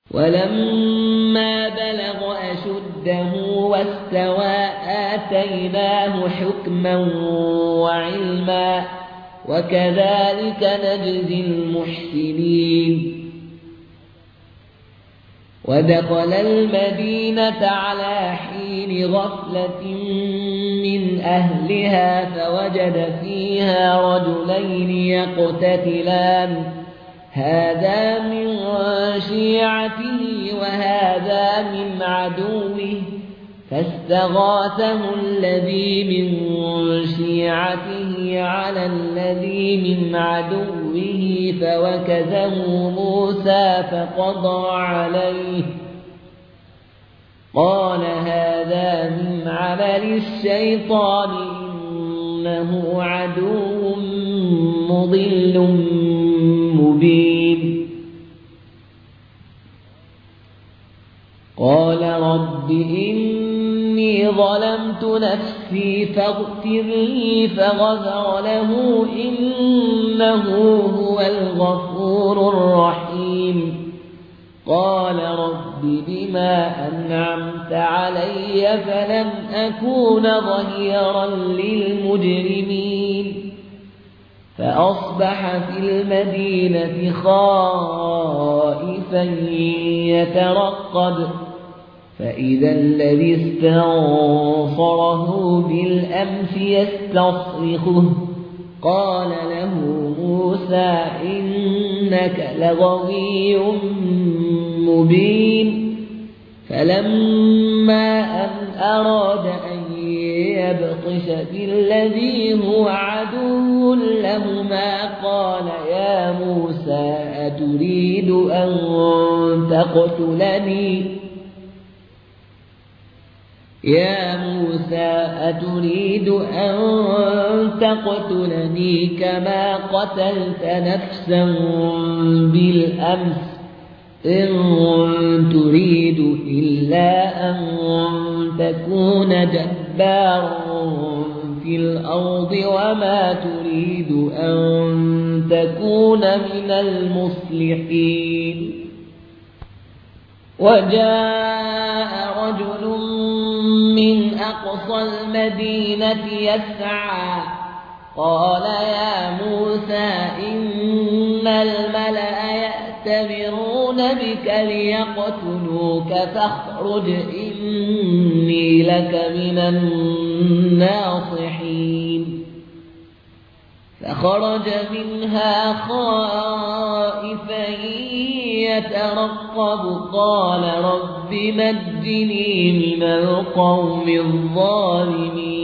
ولما بلغ أشده واستوى آتيناه حكما وعلما وكذلك نجزي المحسنين. ودخل المدينة على حين غفلة من أهلها فوجد فيها رجلين يقتتلان هذا من شيعته وهذا من عدوه فاستغاثه الذي من شيعته على الذي من عدوه فوكزه موسى فقضى عليه قال هذا من عمل الشيطان إنه عدو مضل مبين. قال رب إني ظلمت نفسي فاغفر لي فغفر له إنه هو الغفور الرحيم. قال رب بما أنعمت علي فلن أكون ظهيرا للمجرمين. فأصبح في المدينة خائفا يترقب فإذا الذي استنصره بالأمس يستصرخه قال له موسى إنك لغوي مبين. فلما أن أراد أن يبطش بالذي هو عدو لهما قال يا موسى أتريد أن تقتلني كما قتلت نفسا بالأمس إن تريد إلا أن تكون جبارا في الأرض وما تريد أن تكون من المصلحين. وجاء رجل من أقصى المدينة يسعى قال يا موسى إن الملأ يأتمرون بك ليقتلوك فاخرج إني لك من الناصحين. فخرج منها خائفا يترقب قال رب نجني من القوم الظالمين.